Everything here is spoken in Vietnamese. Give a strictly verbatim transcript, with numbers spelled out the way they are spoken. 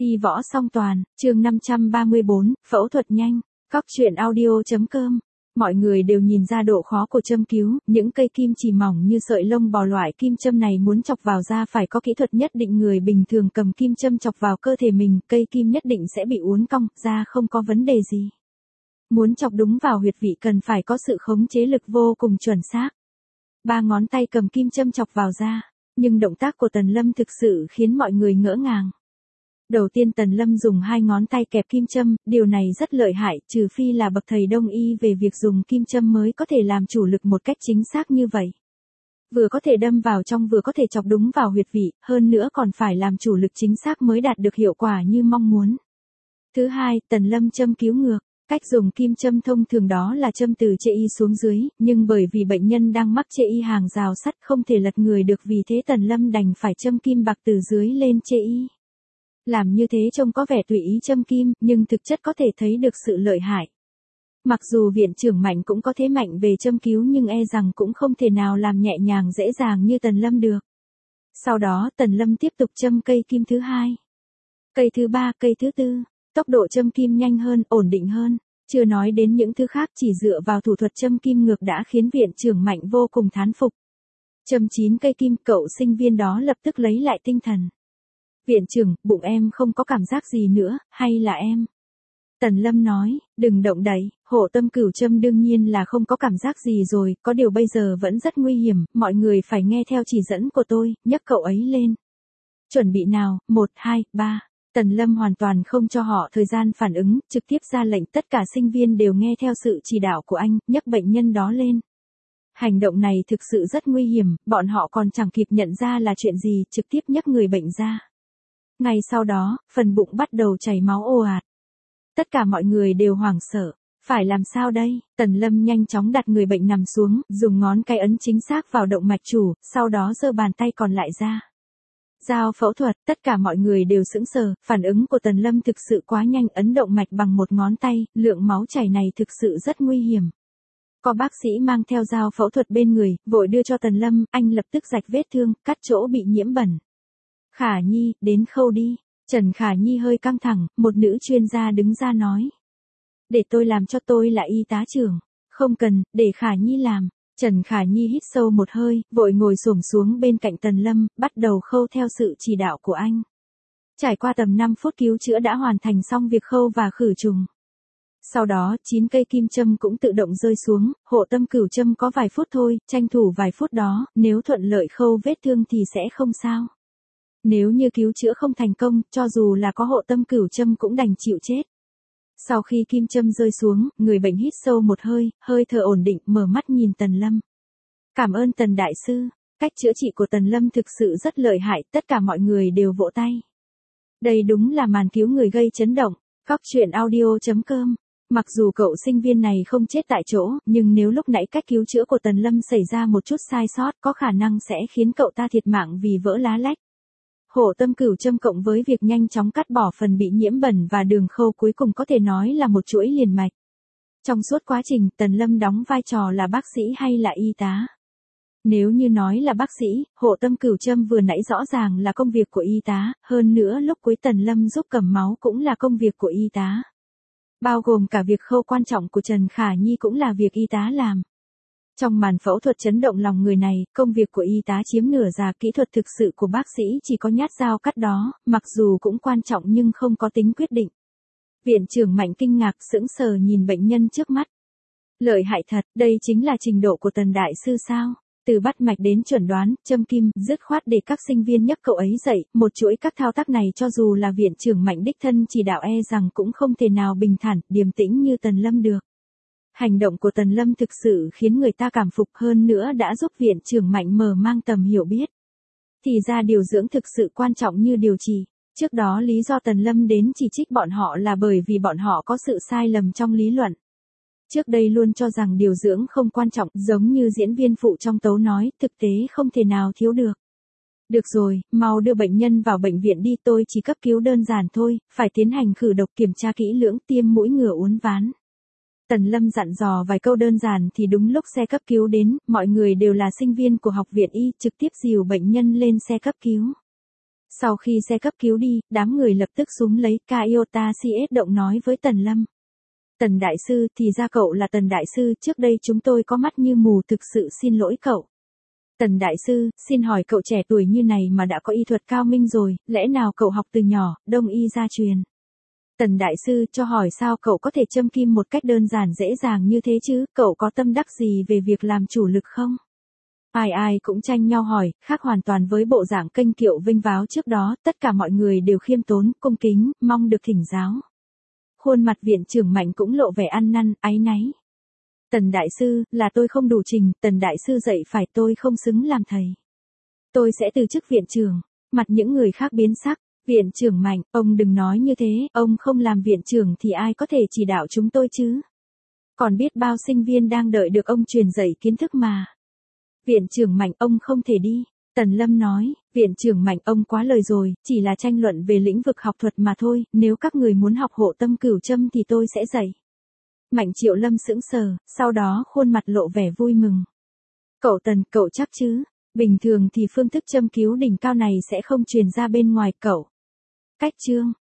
Y võ song toàn, chương năm trăm ba mươi bốn, phẫu thuật nhanh, Cóc truyện audio.com. Mọi người đều nhìn ra độ khó của châm cứu, những cây kim chỉ mỏng như sợi lông bò loại kim châm này muốn chọc vào da phải có kỹ thuật nhất định, người bình thường cầm kim châm chọc vào cơ thể mình, cây kim nhất định sẽ bị uốn cong, da không có vấn đề gì. Muốn chọc đúng vào huyệt vị cần phải có sự khống chế lực vô cùng chuẩn xác. Ba ngón tay cầm kim châm chọc vào da, nhưng động tác của Tần Lâm thực sự khiến mọi người ngỡ ngàng. Đầu tiên Tần Lâm dùng hai ngón tay kẹp kim châm, điều này rất lợi hại, trừ phi là bậc thầy đông y về việc dùng kim châm mới có thể làm chủ lực một cách chính xác như vậy. Vừa có thể đâm vào trong vừa có thể chọc đúng vào huyệt vị, hơn nữa còn phải làm chủ lực chính xác mới đạt được hiệu quả như mong muốn. Thứ hai, Tần Lâm châm cứu ngược. Cách dùng kim châm thông thường đó là châm từ chê y xuống dưới, nhưng bởi vì bệnh nhân đang mắc chê y hàng rào sắt không thể lật người được, vì thế Tần Lâm đành phải châm kim bạc từ dưới lên chê y. Làm như thế trông có vẻ tùy ý châm kim, nhưng thực chất có thể thấy được sự lợi hại. Mặc dù viện trưởng Mạnh cũng có thế mạnh về châm cứu nhưng e rằng cũng không thể nào làm nhẹ nhàng dễ dàng như Tần Lâm được. Sau đó Tần Lâm tiếp tục châm cây kim thứ hai, cây thứ ba, cây thứ tư. Tốc độ châm kim nhanh hơn, ổn định hơn. Chưa nói đến những thứ khác, chỉ dựa vào thủ thuật châm kim ngược đã khiến viện trưởng Mạnh vô cùng thán phục. Châm chín cây kim, cậu sinh viên đó lập tức lấy lại tinh thần. Viện trưởng, bụng em không có cảm giác gì nữa, hay là em? Tần Lâm nói, đừng động đậy, hộ tâm cửu châm đương nhiên là không có cảm giác gì rồi, có điều bây giờ vẫn rất nguy hiểm, mọi người phải nghe theo chỉ dẫn của tôi, nhấc cậu ấy lên. Chuẩn bị nào, một, hai, ba. Tần Lâm hoàn toàn không cho họ thời gian phản ứng, trực tiếp ra lệnh, tất cả sinh viên đều nghe theo sự chỉ đạo của anh, nhấc bệnh nhân đó lên. Hành động này thực sự rất nguy hiểm, bọn họ còn chẳng kịp nhận ra là chuyện gì, trực tiếp nhấc người bệnh ra. Ngay sau đó, phần bụng bắt đầu chảy máu ồ ạt. Tất cả mọi người đều hoảng sợ. Phải làm sao đây? Tần Lâm nhanh chóng đặt người bệnh nằm xuống, dùng ngón cái ấn chính xác vào động mạch chủ, sau đó giơ bàn tay còn lại ra. Giao phẫu thuật, tất cả mọi người đều sững sờ, phản ứng của Tần Lâm thực sự quá nhanh, ấn động mạch bằng một ngón tay, lượng máu chảy này thực sự rất nguy hiểm. Có bác sĩ mang theo dao phẫu thuật bên người, vội đưa cho Tần Lâm, anh lập tức rạch vết thương, cắt chỗ bị nhiễm bẩn. Khả Nhi, đến khâu đi. Trần Khả Nhi hơi căng thẳng, một nữ chuyên gia đứng ra nói. Để tôi làm cho, tôi là y tá trưởng. Không cần, để Khả Nhi làm. Trần Khả Nhi hít sâu một hơi, vội ngồi xổm xuống bên cạnh Tần Lâm, bắt đầu khâu theo sự chỉ đạo của anh. Trải qua tầm năm phút cứu chữa đã hoàn thành xong việc khâu và khử trùng. Sau đó, chín cây kim châm cũng tự động rơi xuống, hộ tâm cửu châm có vài phút thôi, tranh thủ vài phút đó, nếu thuận lợi khâu vết thương thì sẽ không sao. Nếu như cứu chữa không thành công, cho dù là có hộ tâm cửu châm cũng đành chịu chết. Sau khi kim châm rơi xuống, người bệnh hít sâu một hơi, hơi thở ổn định, mở mắt nhìn Tần Lâm. Cảm ơn Tần Đại Sư, cách chữa trị của Tần Lâm thực sự rất lợi hại, tất cả mọi người đều vỗ tay. Đây đúng là màn cứu người gây chấn động, Cóc truyện audio.com. Mặc dù cậu sinh viên này không chết tại chỗ, nhưng nếu lúc nãy cách cứu chữa của Tần Lâm xảy ra một chút sai sót, có khả năng sẽ khiến cậu ta thiệt mạng vì vỡ lá lách. Hộ tâm cửu châm cộng với việc nhanh chóng cắt bỏ phần bị nhiễm bẩn và đường khâu cuối cùng có thể nói là một chuỗi liền mạch. Trong suốt quá trình, Tần Lâm đóng vai trò là bác sĩ hay là y tá? Nếu như nói là bác sĩ, hộ tâm cửu châm vừa nãy rõ ràng là công việc của y tá, hơn nữa lúc cuối Tần Lâm giúp cầm máu cũng là công việc của y tá. Bao gồm cả việc khâu quan trọng của Trần Khả Nhi cũng là việc y tá làm. Trong màn phẫu thuật chấn động lòng người này, công việc của y tá chiếm nửa, già kỹ thuật thực sự của bác sĩ chỉ có nhát dao cắt đó, mặc dù cũng quan trọng nhưng không có tính quyết định. Viện trưởng Mạnh kinh ngạc sững sờ nhìn bệnh nhân trước mắt. Lợi hại thật, đây chính là trình độ của Tần Đại Sư sao? Từ bắt mạch đến chuẩn đoán, châm kim, dứt khoát để các sinh viên nhấc cậu ấy dậy, một chuỗi các thao tác này cho dù là viện trưởng Mạnh đích thân chỉ đạo e rằng cũng không thể nào bình thản, điềm tĩnh như Tần Lâm được. Hành động của Tần Lâm thực sự khiến người ta cảm phục, hơn nữa đã giúp viện trưởng Mạnh mở mang tầm hiểu biết. Thì ra điều dưỡng thực sự quan trọng như điều trị. Trước đó lý do Tần Lâm đến chỉ trích bọn họ là bởi vì bọn họ có sự sai lầm trong lý luận. Trước đây luôn cho rằng điều dưỡng không quan trọng, giống như diễn viên phụ trong tấu nói, thực tế không thể nào thiếu được. Được rồi, mau đưa bệnh nhân vào bệnh viện đi, tôi chỉ cấp cứu đơn giản thôi, phải tiến hành khử độc, kiểm tra kỹ lưỡng, tiêm mũi ngừa uốn ván. Tần Lâm dặn dò vài câu đơn giản thì đúng lúc xe cấp cứu đến, mọi người đều là sinh viên của học viện y, trực tiếp dìu bệnh nhân lên xe cấp cứu. Sau khi xe cấp cứu đi, đám người lập tức súm lấy Kyota xê ét động nói với Tần Lâm. Tần đại sư, thì ra cậu là Tần đại sư, trước đây chúng tôi có mắt như mù, thực sự xin lỗi cậu. Tần đại sư, xin hỏi cậu trẻ tuổi như này mà đã có y thuật cao minh rồi, lẽ nào cậu học từ nhỏ, đông y gia truyền? Tần đại sư, cho hỏi sao cậu có thể châm kim một cách đơn giản dễ dàng như thế chứ, cậu có tâm đắc gì về việc làm chủ lực không? Ai ai cũng tranh nhau hỏi, khác hoàn toàn với bộ dạng kênh kiệu vinh váo trước đó, tất cả mọi người đều khiêm tốn, cung kính, mong được thỉnh giáo. Khuôn mặt viện trưởng Mạnh cũng lộ vẻ ăn năn, áy náy. Tần đại sư, là tôi không đủ trình, Tần đại sư dạy phải, tôi không xứng làm thầy. Tôi sẽ từ chức viện trưởng. Mặt những người khác biến sắc. Viện trưởng Mạnh, ông đừng nói như thế, ông không làm viện trưởng thì ai có thể chỉ đạo chúng tôi chứ? Còn biết bao sinh viên đang đợi được ông truyền dạy kiến thức mà. Viện trưởng Mạnh, ông không thể đi. Tần Lâm nói, viện trưởng Mạnh, ông quá lời rồi, chỉ là tranh luận về lĩnh vực học thuật mà thôi, nếu các người muốn học hộ tâm cửu châm thì tôi sẽ dạy. Mạnh Triệu Lâm sững sờ, sau đó khuôn mặt lộ vẻ vui mừng. Cậu Tần, cậu chắc chứ? Bình thường thì phương thức châm cứu đỉnh cao này sẽ không truyền ra bên ngoài cậu. Cách chương